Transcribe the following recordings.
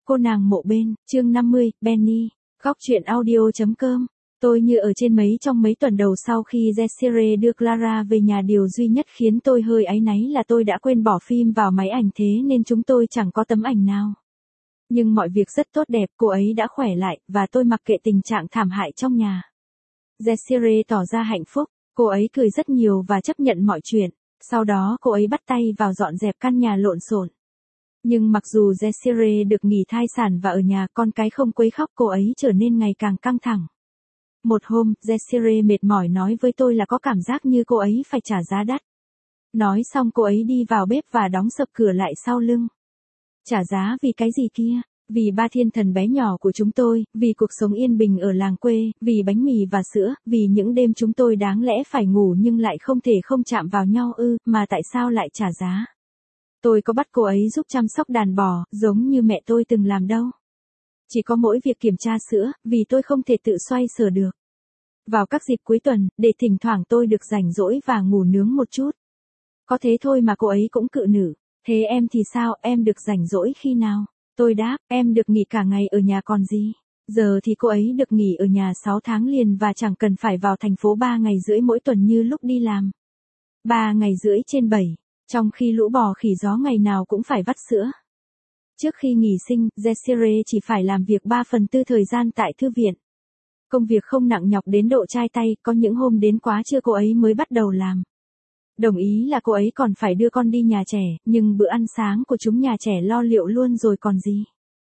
Cô nàng mộ bên, chương 50, Benny, góc truyện audio.com. Tôi như ở trên trong mấy tuần đầu sau khi Desiree đưa Clara về nhà, điều duy nhất khiến tôi hơi áy náy là tôi đã quên bỏ phim vào máy ảnh, thế nên chúng tôi chẳng có tấm ảnh nào. Nhưng mọi việc rất tốt đẹp, cô ấy đã khỏe lại, và tôi mặc kệ tình trạng thảm hại trong nhà. Desiree tỏ ra hạnh phúc, cô ấy cười rất nhiều và chấp nhận mọi chuyện. Sau đó cô ấy bắt tay vào dọn dẹp căn nhà lộn xộn. Nhưng mặc dù Desiree được nghỉ thai sản và ở nhà con cái không quấy khóc, cô ấy trở nên ngày càng căng thẳng. Một hôm, Desiree mệt mỏi nói với tôi là có cảm giác như cô ấy phải trả giá đắt. Nói xong cô ấy đi vào bếp và đóng sập cửa lại sau lưng. Trả giá vì cái gì kia? Vì ba thiên thần bé nhỏ của chúng tôi, vì cuộc sống yên bình ở làng quê, vì bánh mì và sữa, vì những đêm chúng tôi đáng lẽ phải ngủ nhưng lại không thể không chạm vào nhau mà tại sao lại trả giá? Tôi có bắt cô ấy giúp chăm sóc đàn bò, giống như mẹ tôi từng làm đâu. Chỉ có mỗi việc kiểm tra sữa, vì tôi không thể tự xoay sở được. Vào các dịp cuối tuần, để thỉnh thoảng tôi được rảnh rỗi và ngủ nướng một chút. Có thế thôi mà cô ấy cũng cự nữ. Thế em thì sao, em được rảnh rỗi khi nào? Tôi đáp, em được nghỉ cả ngày ở nhà còn gì. Giờ thì cô ấy được nghỉ ở nhà 6 tháng liền và chẳng cần phải vào thành phố 3 ngày rưỡi mỗi tuần như lúc đi làm. 3 ngày rưỡi trên 7. Trong khi lũ bò khỉ gió ngày nào cũng phải vắt sữa. Trước khi nghỉ sinh, Desiree chỉ phải làm việc 3/4 thời gian tại thư viện. Công việc không nặng nhọc đến độ chai tay, có những hôm đến quá trưa cô ấy mới bắt đầu làm. Đồng ý là cô ấy còn phải đưa con đi nhà trẻ, nhưng bữa ăn sáng của chúng nhà trẻ lo liệu luôn rồi còn gì.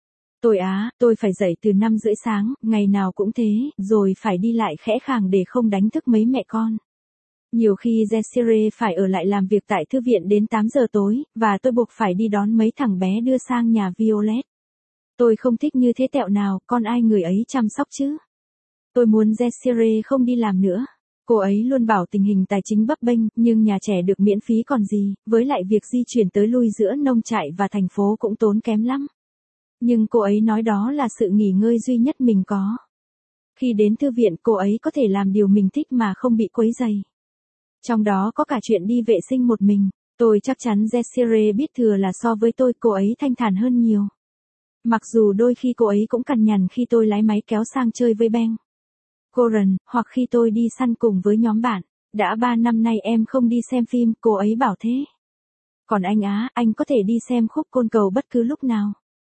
Tôi phải dậy từ 5:30 sáng, ngày nào cũng thế, rồi phải đi lại khẽ khàng để không đánh thức mấy mẹ con. Nhiều khi Desiree phải ở lại làm việc tại thư viện đến 8 giờ tối, và tôi buộc phải đi đón mấy thằng bé đưa sang nhà Violet. Tôi không thích như thế tẹo nào, con ai người ấy chăm sóc chứ. Tôi muốn Desiree không đi làm nữa. Cô ấy luôn bảo tình hình tài chính bấp bênh, nhưng nhà trẻ được miễn phí còn gì, với lại việc di chuyển tới lui giữa nông trại và thành phố cũng tốn kém lắm. Nhưng cô ấy nói đó là sự nghỉ ngơi duy nhất mình có. Khi đến thư viện cô ấy có thể làm điều mình thích mà không bị quấy rầy. Trong đó có cả chuyện đi vệ sinh một mình. Tôi chắc chắn Desiree biết thừa là so với tôi cô ấy thanh thản hơn nhiều. Mặc dù đôi khi cô ấy cũng cằn nhằn khi tôi lái máy kéo sang chơi với Ben, Coran, hoặc khi tôi đi săn cùng với nhóm bạn. Đã 3 năm nay em không đi xem phim, cô ấy bảo thế. Còn anh có thể đi xem khúc côn cầu bất cứ lúc nào.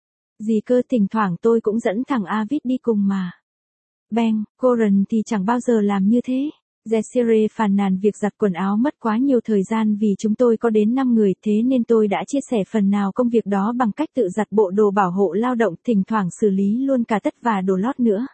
Gì cơ, thỉnh thoảng tôi cũng dẫn thằng Avid đi cùng mà. Ben, Coran thì chẳng bao giờ làm như thế. Desiree phàn nàn việc giặt quần áo mất quá nhiều thời gian vì chúng tôi có đến 5 người, thế nên tôi đã chia sẻ phần nào công việc đó bằng cách tự giặt bộ đồ bảo hộ lao động, thỉnh thoảng xử lý luôn cả tất và đồ lót nữa.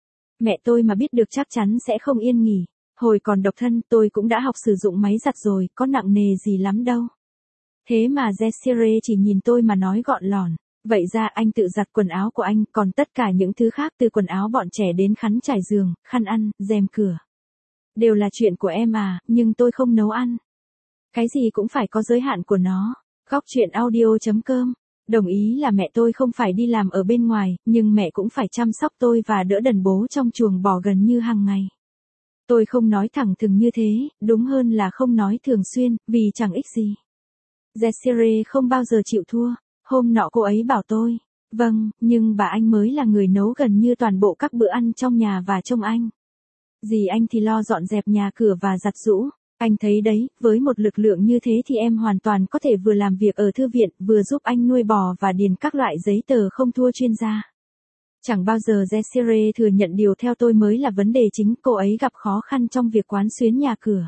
Mẹ tôi mà biết được chắc chắn sẽ không yên nghỉ. Hồi còn độc thân tôi cũng đã học sử dụng máy giặt rồi, có nặng nề gì lắm đâu. Thế mà Desiree chỉ nhìn tôi mà nói gọn lỏn. Vậy ra anh tự giặt quần áo của anh, còn tất cả những thứ khác từ quần áo bọn trẻ đến khăn trải giường, khăn ăn, rèm cửa. Đều là chuyện của em à, nhưng tôi không nấu ăn. Cái gì cũng phải có giới hạn của nó. Góc truyện audio.com. Đồng ý là mẹ tôi không phải đi làm ở bên ngoài, nhưng mẹ cũng phải chăm sóc tôi và đỡ đần bố trong chuồng bò gần như hàng ngày. Tôi không nói thẳng thừng như thế, đúng hơn là không nói thường xuyên, vì chẳng ích gì. Desiree không bao giờ chịu thua. Hôm nọ cô ấy bảo tôi, vâng, nhưng bà anh mới là người nấu gần như toàn bộ các bữa ăn trong nhà và trông anh. Dì anh thì lo dọn dẹp nhà cửa và giặt giũ. Anh thấy đấy, với một lực lượng như thế thì em hoàn toàn có thể vừa làm việc ở thư viện, vừa giúp anh nuôi bò và điền các loại giấy tờ không thua chuyên gia. Chẳng bao giờ Desiree thừa nhận điều theo tôi mới là vấn đề chính, cô ấy gặp khó khăn trong việc quán xuyến nhà cửa.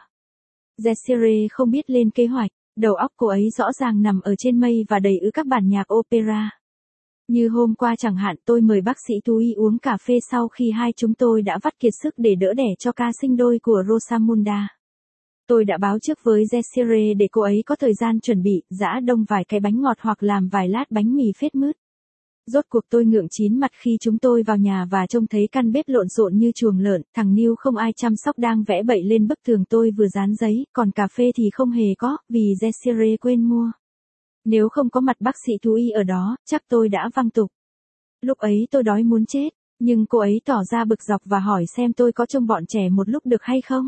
Desiree không biết lên kế hoạch, đầu óc cô ấy rõ ràng nằm ở trên mây và đầy ứ các bản nhạc opera. Như hôm qua chẳng hạn, tôi mời bác sĩ thú y uống cà phê sau khi hai chúng tôi đã vắt kiệt sức để đỡ đẻ cho ca sinh đôi của Rosamunda. Tôi đã báo trước với Desiree để cô ấy có thời gian chuẩn bị, giã đông vài cái bánh ngọt hoặc làm vài lát bánh mì phết mướt. Rốt cuộc tôi ngượng chín mặt khi chúng tôi vào nhà và trông thấy căn bếp lộn xộn như chuồng lợn, thằng Neil không ai chăm sóc đang vẽ bậy lên bức tường tôi vừa dán giấy, còn cà phê thì không hề có, vì Desiree quên mua. Nếu không có mặt bác sĩ thú y ở đó, chắc tôi đã văng tục. Lúc ấy tôi đói muốn chết, nhưng cô ấy tỏ ra bực dọc và hỏi xem tôi có trông bọn trẻ một lúc được hay không.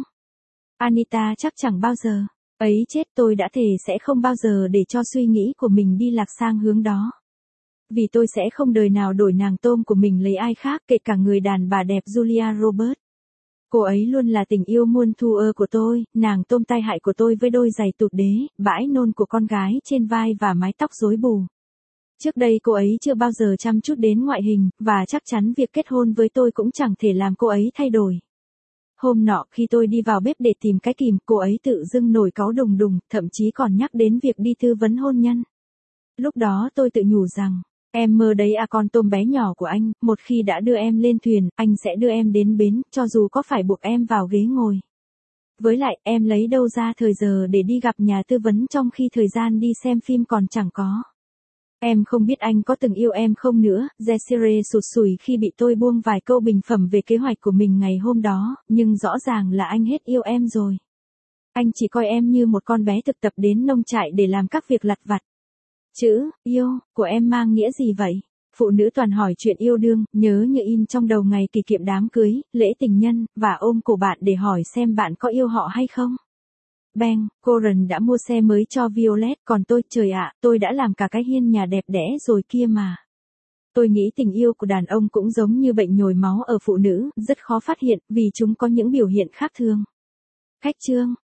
Anita chắc chẳng bao giờ. Ấy chết, tôi đã thề sẽ không bao giờ để cho suy nghĩ của mình đi lạc sang hướng đó. vì tôi sẽ không đời nào đổi nàng tôm của mình lấy ai khác, kể cả người đàn bà đẹp Julia Roberts. Cô ấy luôn là tình yêu muôn thuở của tôi, nàng tôm tai hại của tôi với đôi giày tụt đế, bãi nôn của con gái trên vai và mái tóc rối bù. Trước đây cô ấy chưa bao giờ chăm chút đến ngoại hình, và chắc chắn việc kết hôn với tôi cũng chẳng thể làm cô ấy thay đổi. Hôm nọ khi tôi đi vào bếp để tìm cái kìm, cô ấy tự dưng nổi cáu đùng đùng, thậm chí còn nhắc đến việc đi tư vấn hôn nhân. Lúc đó tôi tự nhủ rằng, em mơ đấy à con tôm bé nhỏ của anh, một khi đã đưa em lên thuyền, anh sẽ đưa em đến bến, cho dù có phải buộc em vào ghế ngồi. Với lại, em lấy đâu ra thời giờ để đi gặp nhà tư vấn trong khi thời gian đi xem phim còn chẳng có. Em không biết anh có từng yêu em không nữa, Desiree sụt sùi khi bị tôi buông vài câu bình phẩm về kế hoạch của mình ngày hôm đó, nhưng rõ ràng là anh hết yêu em rồi. Anh chỉ coi em như một con bé thực tập đến nông trại để làm các việc lặt vặt. Chữ, yêu, của em mang nghĩa gì vậy? Phụ nữ toàn hỏi chuyện yêu đương, nhớ như in trong đầu ngày kỷ niệm đám cưới, lễ tình nhân, và ôm cổ bạn để hỏi xem bạn có yêu họ hay không. Bang, Coran đã mua xe mới cho Violet, còn tôi, trời ạ, tôi đã làm cả cái hiên nhà đẹp đẽ rồi kia mà. Tôi nghĩ tình yêu của đàn ông cũng giống như bệnh nhồi máu ở phụ nữ, rất khó phát hiện, vì chúng có những biểu hiện khác thường. Khách chương.